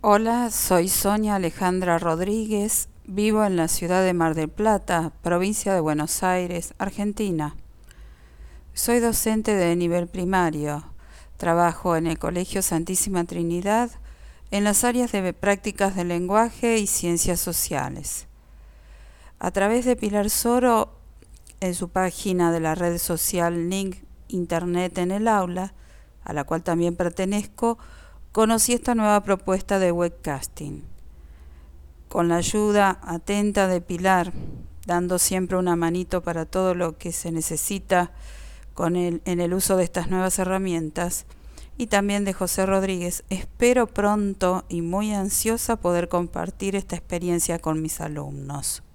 Hola, soy Sonia Alejandra Rodríguez, vivo en la ciudad de Mar del Plata, provincia de Buenos Aires, Argentina. Soy docente de nivel primario. Trabajo en el Colegio Santísima Trinidad en las áreas de prácticas de lenguaje y ciencias sociales. A través de Pilar Soro, en su página de la red social Link Internet en el Aula, a la cual también pertenezco, conocí esta nueva propuesta de webcasting. Con la ayuda atenta de Pilar, dando siempre una manito para todo lo que se necesita en el uso de estas nuevas herramientas, y también de José Rodríguez, espero pronto y muy ansiosa poder compartir esta experiencia con mis alumnos.